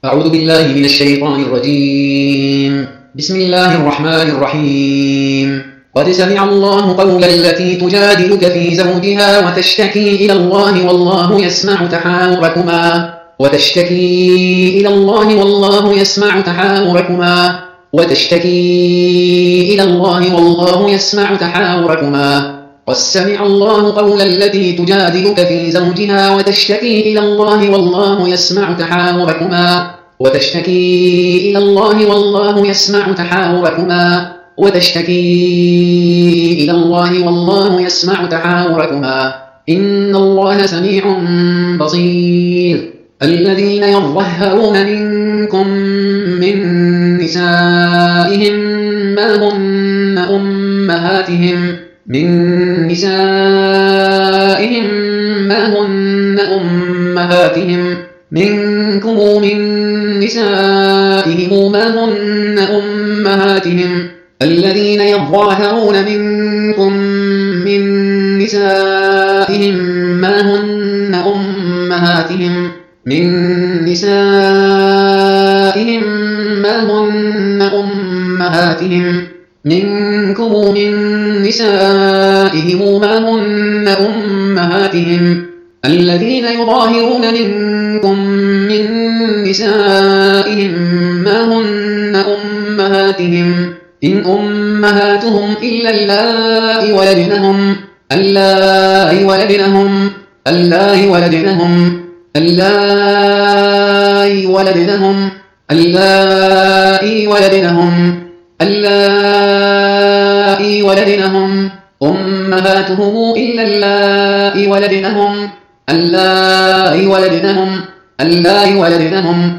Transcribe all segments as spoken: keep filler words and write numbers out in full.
أعوذ بالله من الشيطان الرجيم. بسم الله الرحمن الرحيم. قد سمع الله قول التي تجادلك في زوجها وتشتكي إلى الله والله يسمع تحاوركما وتشتكي إلى الله والله يسمع تحاوركما وتشتكي إلى الله والله يسمع تحاوركما قد سمع الله قول التي تجادلك في زوجها وتشتكي إلى الله والله يسمع تحاوركما وتشتكي إلى الله والله يسمع تحاوركما وتشتكي إلى الله والله يسمع تحاوركما إن الله سميع بصير. الذين يظهرون منكم من نسائهم ما هن أمهاتهم من نسائهم ما هن أمهاتهم منكم من نسائهم ما هن أمهاتهم الذين يظاهرون منكم من نسائهم ما هن أمهاتهم من نسائهم ما هن أمهاتهم منكم من نسائهم ما هن أمهاتهم الذين يظاهرون منكم من نسائهم ما هن أمهاتهم إن أمهاتهم إلا اللائي ولدنهم اللائي ولدنهم اللائي ولدنهم اللائي ولدنهم اللائي ولدنهم اللائي ولدنهم أمهاتهم إلا اللائي ولدنهم اللائي ولدنهم اللائي ولدنهم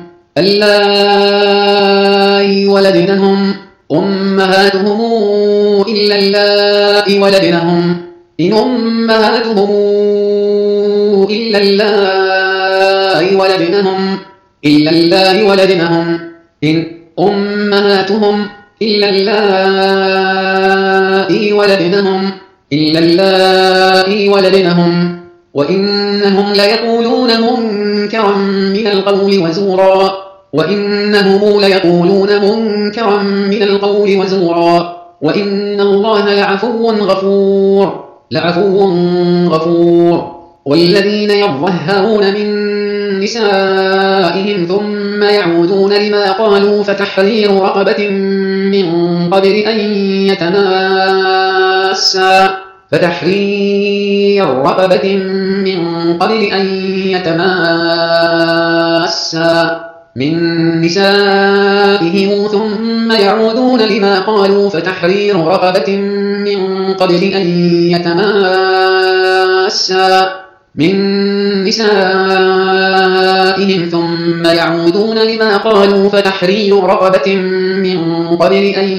اللائي ولدنهم أمهاتهم إلا اللائي ولدنهم إن أمهاتهم إلا اللائي ولدنهم إلا اللائي ولدنهم إن أمهاتهم إلا اللائي ولدنهم إلا اللائي ولدنهم وإنهم ليقولون منكرا من القول وزورا وإنهم ليقولون منكرا من القول وزورا وإن الله لعفو غفور لعفو غفور. والذين يظهرون من نسائهم ثم يعودون لما قالوا فتحرير رقبة من قبل أن يتماسا فتحرير رقبة من قبل أن يتماسا من نسائهم ثم يعودون لما قالوا فتحرير رقبة من قبل أن يتماسا من نسائهم ثم يعودون لما قالوا فتحرير رقبة من قبل أن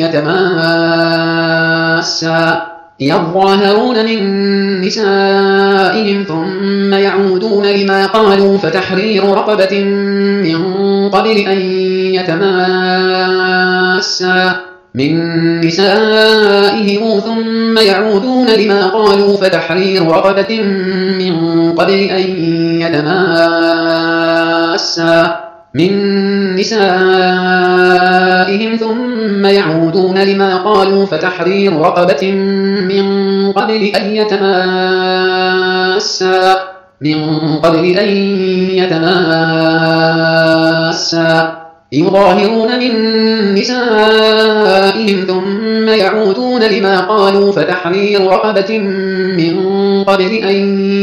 يتماسا يظاهرون من نسائهم ثم يعودون لما قالوا فتحرير رقبة من قبل أن يتماسا من نسائهم ثم يعودون لما قالوا فتحرير رقبة من قبل أن يتماسا من نسائهم ثم يعودون لما قالوا فتحرير رقبة من قبل أن يتماسا من قبل أن يتماسا يظاهرون من نسائهم ثم يعودون لما قالوا فتحرير رقبة من قبل أن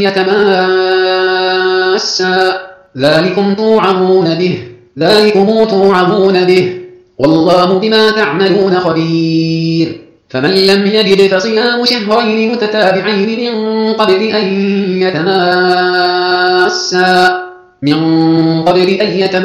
يتماسا ذلكم توعظون به ذلكم توعظون به والله بما تعملون خبير. فمن لم يجد فصيام شهرين متتابعين من قبل أن يتماسا من قبل أن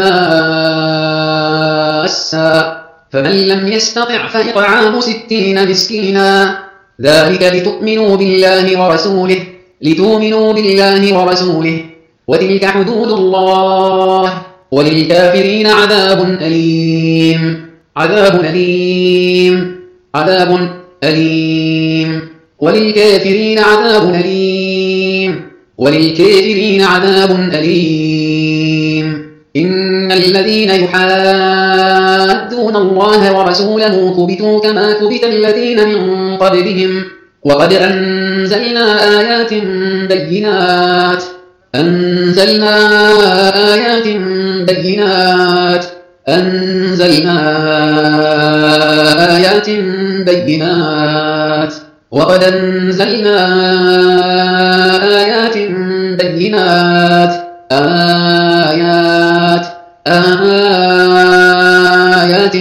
يتماسا فمن لم يستطع فإطعام ستين مسكينا ذلك لتؤمنوا بالله ورسوله لتؤمنوا بالله ورسوله وتلك حدود الله وللكافرين عذاب أليم عذاب أليم عذاب أليم وللكافرين عذاب أليم وللكافرين عذاب أليم إن الذين يحادون الله ورسوله كبتوا كما كبت الذين من قبلهم وقد أنزلنا آيات بينات أنزلنا آيات بينات أنزلنا آيات بينات وقد أنزلنا آيات بينات آيات آيات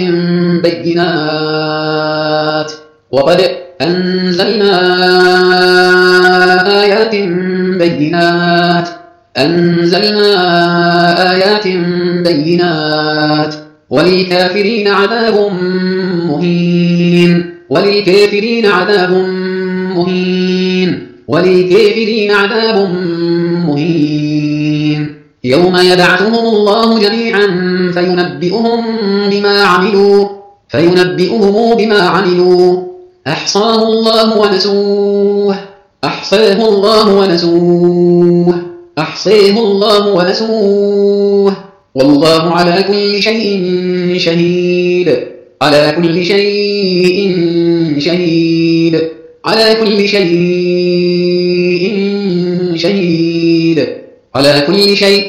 بينات وقد أنزلنا آيات بينات أنزلنا آيات بينات وللكافرين عذاب مهين وللكافرين عذاب مهين وللكافرين عذاب مهين يوم يبعثهم الله جميعا فينبئهم بما عملوا فينبئهم بما عملوا أحصاه الله ونسوه أحصاه الله ونسوه أحصاه الله ونسوه والله على كل شيء شهيد على كل شيء شهيد على كل شيء شهيد على كل شيء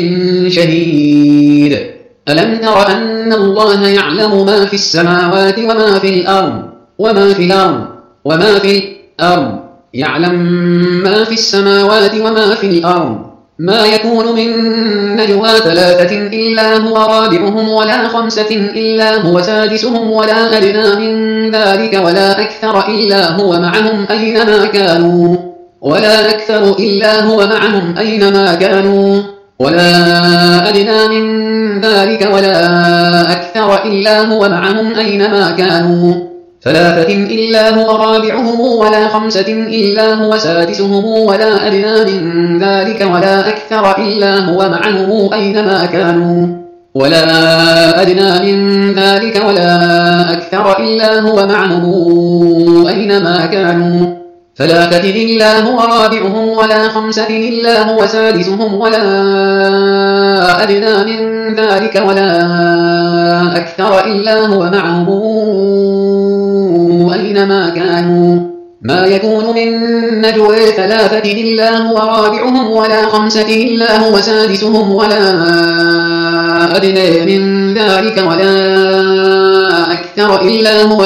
شهيد ألم تر أن الله يعلم ما في السماوات وما في الأرض وما في الأرض وما في الأرض يعلم ما في السماوات وما في الأرض ما يكون من نجوى ثلاثة إلا هو رابعهم ولا خمسة إلا هو سادسهم ولا أدنى من ذلك ولا أكثر إلا هو معهم أينما كانوا ولا أكثر إلا هو معهم أينما كانوا ولا أدنى من ذلك ولا أكثر إلا هو معهم أينما كانوا ثلاثة إلا هو رابعهم ولا خمسة إلا هو سادسهم ولا أدنى من ذلك ولا أكثر إلا هو معهم أينما كانوا ولا أدنى من ذلك ولا أكثر إلا هو معهم أينما كانوا ثلاثة إلا هو رابعهم ولا خمسة إلا هو سادسهم ولا أدنى من ذلك ولا أكثر إلا هو معهم أينما كانوا ما يكون من نجوى ثلاثة إلا هو رابعهم ولا خمسة إلا هو سادسهم ولا أدنى من ذلك ولا أكثر إلا هو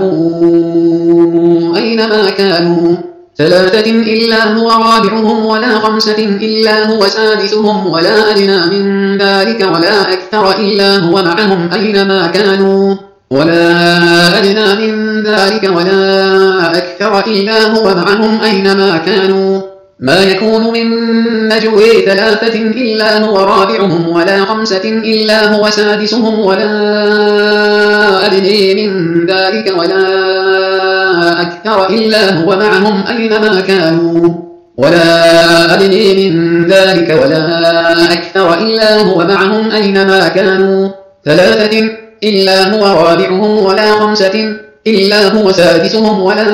معهم أينما كانوا ثلاثة إلا هو رابعهم ولا خمسة إلا هو سادسهم ولا أدنى من ذلك ولا أكثر إلا هو معهم أينما كانوا ولا أدنى من ذلك ولا أكثر إلا هو معهم أينما كانوا ما يكون من نجوى ثلاثة إلا هو رابعهم ولا خمسة إلا هو سادسهم ولا أدنى من ذلك ولا أكثر إلا هو معهم أينما كانوا ولا أدنى من ذلك ولا أكثر إلا هو معهم أينما كانوا ثلاثة إلا هو رابعهم ولا خمسة إلا هو سادسهم ولا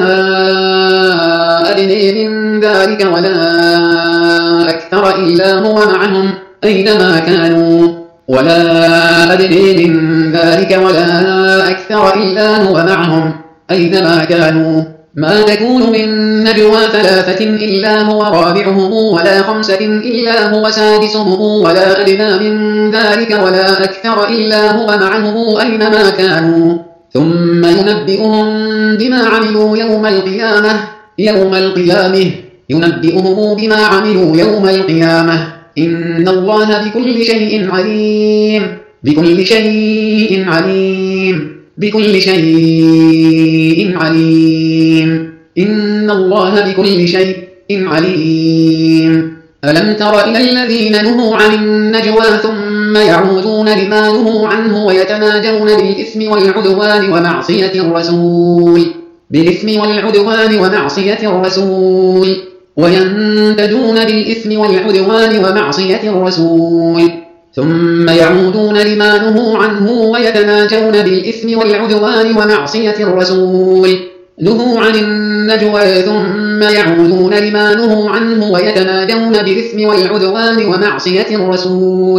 أدنى من ذلك ولا أكثر إلا هو معهم أينما كانوا ولا أدنى من ذلك ولا أكثر إلا هو معهم أينما كانوا ما تكون من نجوى ثلاثة إلا هو رابعهم ولا خمسة إلا هو سادسهم ولا أدنى من ذلك ولا أكثر إلا هو معهم أينما كانوا ثم ينبئهم بما عملوا يوم القيامة يوم القيامة ينبئهم بما عملوا يوم القيامة إن الله بكل شيء عليم بكل شيء عليم بكل شيء عليم إن الله بكل شيء عليم ألم تر إلى الذين نهوا عن النجوى ثم يعودون لما نهوا عنه ويتناجون بالإثم والعدوان ومعصية الرسول بالإثم والعدوان ومعصية الرسول وينتجون بالإثم والعدوان ومعصية الرسول ثم يعودون لما نهوا عنه ويتناجون بالإثم والعدوان ومعصية الرسول نهوا عن النجوى ثم يعودون لما نهوا عنه ويتناجون بالإثم والعدوان ومعصية الرسول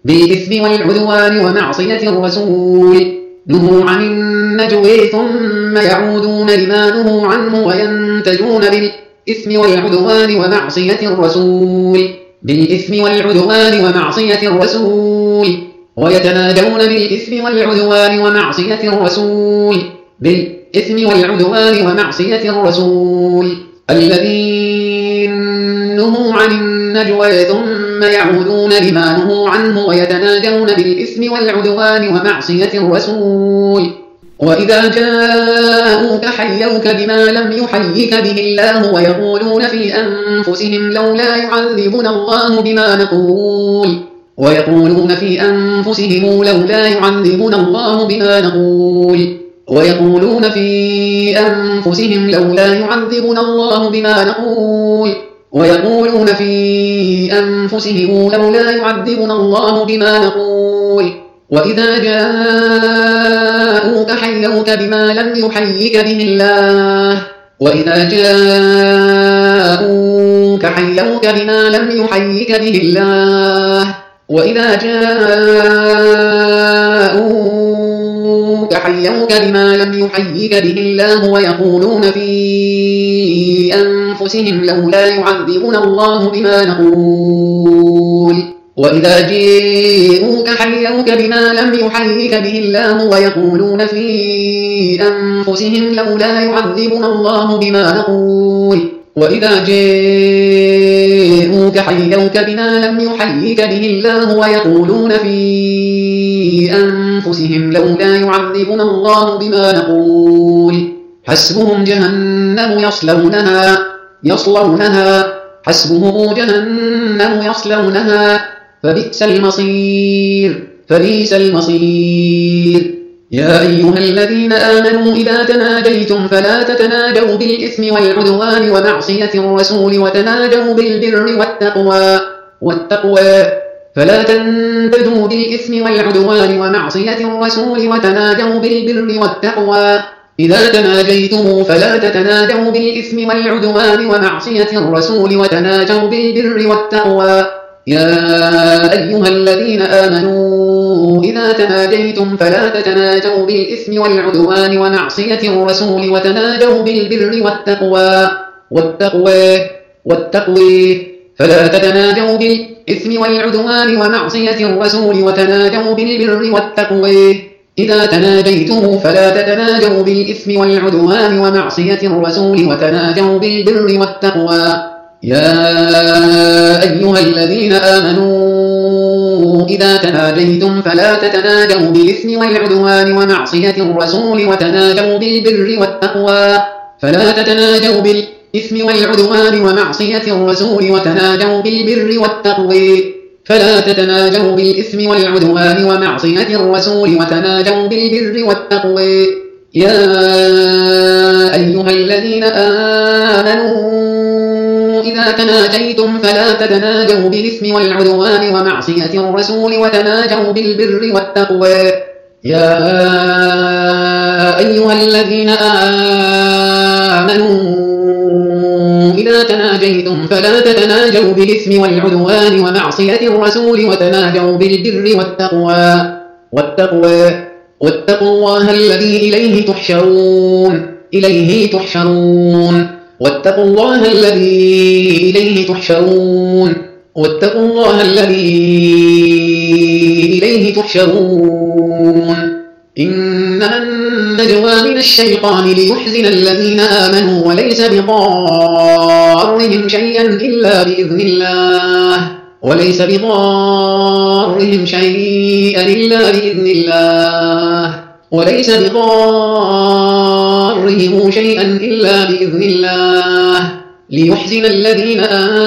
بالإثم والعدوان ومعصية الرسول. نهوا عن النجوى ثم يعودون لما نهوا عنه وينتجون بالإثم والعدوان ومعصية الرسول بالإثم والعدوان ومعصية الرسول ويتناجون بالإثم والعدوان ومعصية الرسول بالإثم والعدوان ومعصية الرسول الذين نهوا عن النجوى ثم يعودون لما نهوا عنه ويتناجون بالإثم والعدوان ومعصية الرسول وإذا جاءوك حيوك بما لم يحيك به الله ويقولون في أنفسهم لولا يعذبنا الله بما نقول ويقولون في أنفسهم لولا يعذبنا الله بما نقول ويقولون في أنفسهم لولا يعذبنا الله بما نقول ويقولون في أنفسهم لولا يعذبنا الله بما نقول وإذا جاءوك حيوك بما لم يحيك به الله وإذا جاءوك حيوك بما لم يحيك به الله وإذا جاءوك حيوك بما لم يحيك به الله ويقولون في أنفسهم لولا يعذبنا الله بما نقول وإذا جاءوك حيوك بما لم يحيك به الله ويقولون في أنفسهم لولا يعذبنا الله بما نقول وإذا جاءوك حيوك بما لم يحيك به الله ويقولون في أنفسهم لولا يعذبنا الله بما نقول حسبهم جهنم يصلونها يصلونها حسبهم جهنم يصلونها فبئس المصير فبئس المصير يا أيها الذين آمنوا إذا تناجيتم فلا تتناجوا بالإثم والعدوان ومعصية الرسول وتناجوا بالبر والتقوى والتقوى فلا تنتجوا بالإثم والعدوان ومعصية الرسول وتناجوا بالبر والتقوى إذا تناجيتم فلا تتناجوا بالإثم والعدوان ومعصية الرسول وتناجوا بالبر والتقوى يا أيها الذين آمنوا إذا تناجيتم فلا تتناجوا بالإثم والعدوان ومعصية الرسول وتناجوا بالبر والتقوى والتقوى والتقوى فلا تتناجوا بالإثم والعدوان ومعصية الرسول وتناجوا بالبر والتقوى إذا تناجيتم فلا تتناجوا بالإثم والعدوان ومعصية الرسول وتناجوا بالبر والتقوى يا أيها الذين آمنوا إذا تناجيتم فلا تتناجوا بالإثم والعدوان ومعصية الرسول وتناجوا بالبر والتقوى فلا تتناجوا بالإثم والعدوان ومعصية الرسول وتناجوا بالبر والتقوى فلا تتناجوا بالإثم والعدوان ومعصية الرسول وتناجوا بالبر والتقوى يا أيها الذين آمنوا إذا تناجيتم فلا تتناجوا بالإثم والعدوان ومعصية الرسول وتناجوا بالبر والتقوى يا أيها الذين آمنوا إذا تناجيتم فلا تتناجوا بالإثم والعدوان ومعصية الرسول وتناجوا بالبر والتقوى والتقوى واتقوا الله الذي إليه تحشرون إليه تحشرون واتقوا الله الذي إليه تحشرون واتقوا الله الذي إليه تحشرون إنما النجوى من الشيطان ليحزن الذين آمنوا وليس بضارهم شيئا إلا بإذن الله وليس بضارهم شيئا إلا بإذن الله وليس بضارهم شيئا إلا بإذن الله ليحزن الذين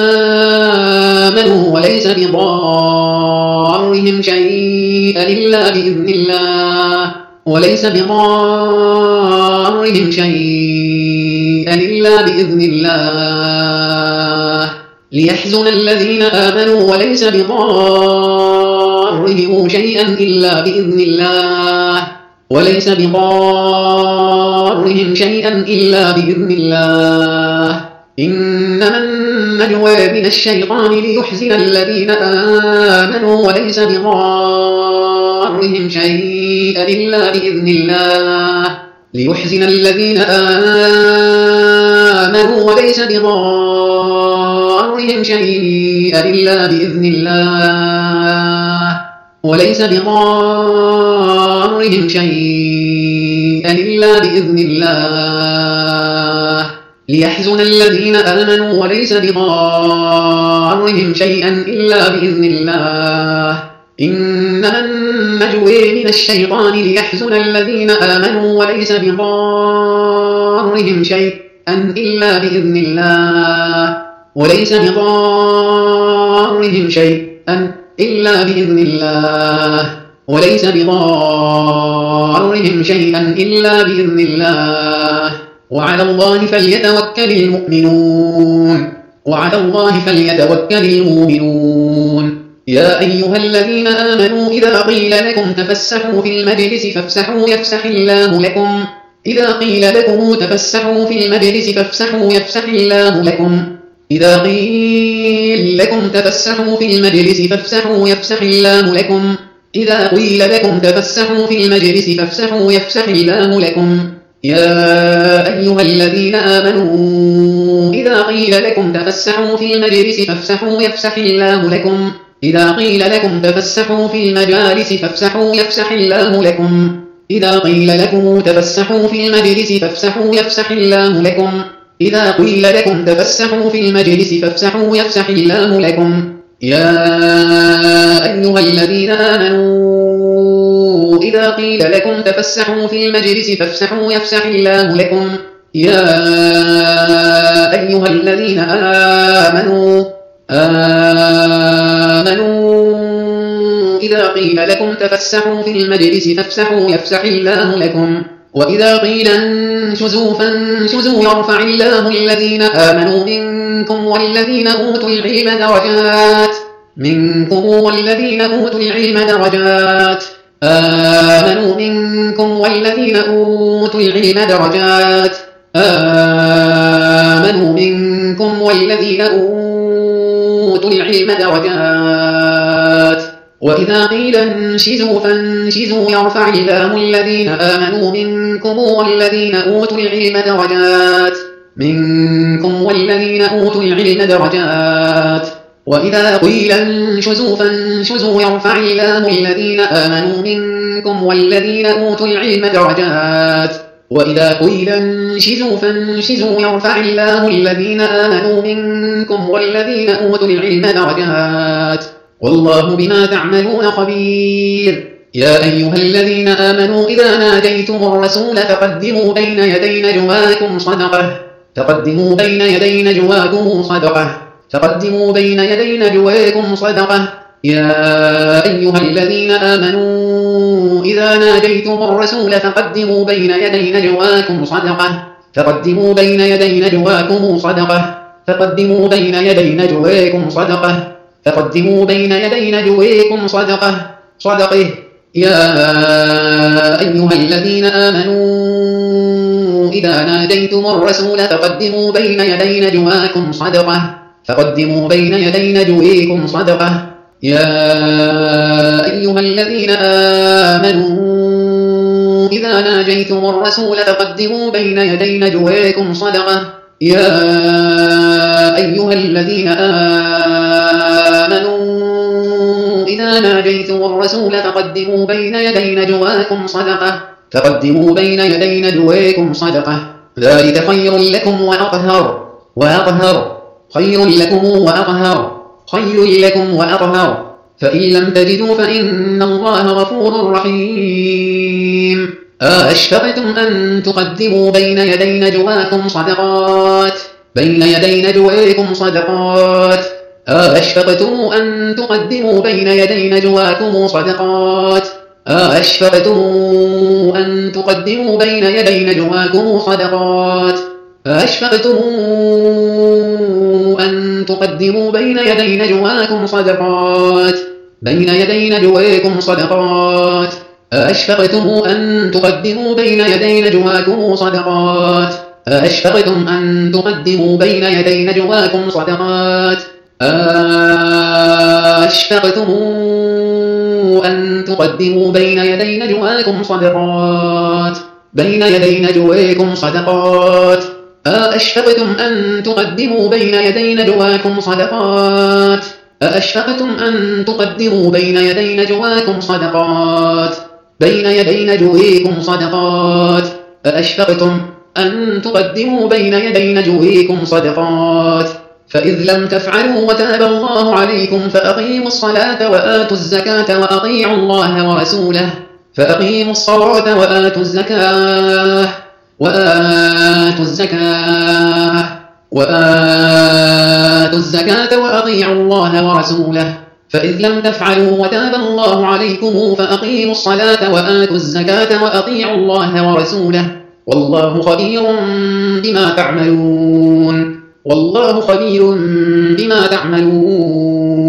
آمنوا وليس بضارهم شيئا إلا بإذن الله وليس بضارهم شيئا إلا بإذن الله ليحزن الذين آمنوا وليس بضارهم شيئا إلا بإذن الله وليس بضارهم شيئا إلا بإذن الله إنما النجوى من الشيطان ليحزن الذين آمنوا وليس بضارهم شيئا إلا بإذن الله ليحزن الذين آمنوا وليس بضارهم شيئا إلا بإذن الله وليس بضارهم شيئا إلا بإذن الله ليحزن الذين آمنوا وليس بضارهم شيئا إلا بإذن الله إنما النجوى من الشيطان ليحزن الذين آمنوا وليس بضارهم شيئا إلا بإذن الله وليس بضارهم شيئا إلا بإذن الله وليس بضارهم شيئا إلا بإذن الله وعلى الله فليتوكل المؤمنون وعلى الله فليتوكل المؤمنون يا أيها الذين آمنوا إذا قيل لكم تفسحوا في المجلس فافسحوا يفسح الله لكم إذا قيل لكم تفسحوا في المجلس فافسحوا يفسح الله لكم إذا قيل لكم تفسحوا في المجلس فافسحوا يفسح الله لكم إذا قيل لكم تفسحوا في المجلس فافسحوا يفسح الله لكم يا أيها الذين آمنوا إذا قيل لكم تفسحوا في المجلس فافسحوا يفسح الله لكم إذا قيل لكم تفسحوا في المجالس فافسحوا يفسح الله لكم إذا قيل لكم تفسحوا في المجلس فافسحوا يفسح الله لكم إذا قيل لكم تفسحوا في المجلس فافسحوا يفسح الله لكم يا أيها الذين آمنوا إذا قيل لكم تفسحوا في المجلس فافسحوا يفسح الله لكم يا أيها الذين آمنوا آمنوا إذا قيل لكم تفسحوا في المجلس فافسحوا يفسح الله لكم وإذا قيل انشزوا فانشزوا يرفع الله الذين آمنوا منكم والذين أوتوا العلم درجات منكم والذين أوتوا العلم درجات آمنوا منكم والذين أوتوا العلم درجات آمنوا منكم والذين أوتوا العلم درجات وإذا قيل انشزوا فانشزوا يرفع الله الذين آمنوا منكم والذين أوتوا العلم درجات منكم والذين أوتوا العلم درجات وإذا قيل انشزوا فانشزوا يرفع الله الذين آمنوا منكم والذين أوتوا العلم درجات وإذا قيل انشزوا فانشزوا يرفع الله الذين آمنوا منكم والذين أوتوا العلم درجات والله بما تعملون خبير يا أيها الذين آمنوا إذا ناجيتم الرسول فقدموا بين يدي نجواكم صدقة فقدموا بين يدي نجواكم صدقة فقدموا بين يدي نجواكم صدقة يا أيها الذين آمنوا إذا ناجيتم الرسول فقدموا بين يدي نجواكم صدقة فقدموا بين يدي نجواكم صدقة فقدموا بين يدي نجواكم صدقة فقدموا بين يدي نجواكم صدقة صدقه يا أيها الذين آمنوا إذا ناجيتم الرسول فقدموا بين يدي نجواكم صدقة فقدموا بين يدي نجواكم صدقة يا أيها الذين آمنوا إذا ناجيتم الرسول فقدموا بين يدي نجواكم صدقة يا أيها الذين آمنوا إذا ناجيتم الرسول فقدموا بين يدي نجواكم صدقة فقدموا بين يدي نجواكم صدقة ذلك خير لكم وأطهر وأطهر خير لكم وأطهر خير لكم وأطهر فإن لم تجدوا فإن الله غفور رحيم أشفقتم أن تقدموا بين يدي نجواكم صدقات بين يدي نجواكم صدقات أشفقتم أن تقدموا بين يدي نجواكم صدقات أشفقتم أن تقدموا بين يدي نجواكم صدقات أشفقتم أن تقدموا بين يدي نجواكم صدقات بين يدي نجواكم صدقات أشفقتم أن تقدموا بين يدي نجواكم صدقات أأشفقتم أن تقدموا بين يدي نجواكم صدقات أأشفقتم أن تقدموا بين يدي نجواكم صدقات بين يدي نجواكم صدقات أأشفقتم أن تقدموا بين يدي نجواكم صدقات أأشفقتم أن تقدموا بين يدي نجواكم صدقات بين يدي نجويكم صدقات أأشفقتم أن تقدموا بين يدي نجويكم صدقات فإذ لم تفعلوا وتاب الله عليكم فأقيموا الصلاة وآتوا الزكاة وأطيعوا الله ورسوله فأقيموا الصلاة وآتوا الزكاة وآتوا الزكاة وآتوا الزكاة وأطيعوا الله ورسوله فإذ لم تفعلوا وتاب الله عليكم فأقيموا الصلاة وآتوا الزكاة وأطيعوا الله ورسوله والله خبير بما تعملون والله خبير بما تعملون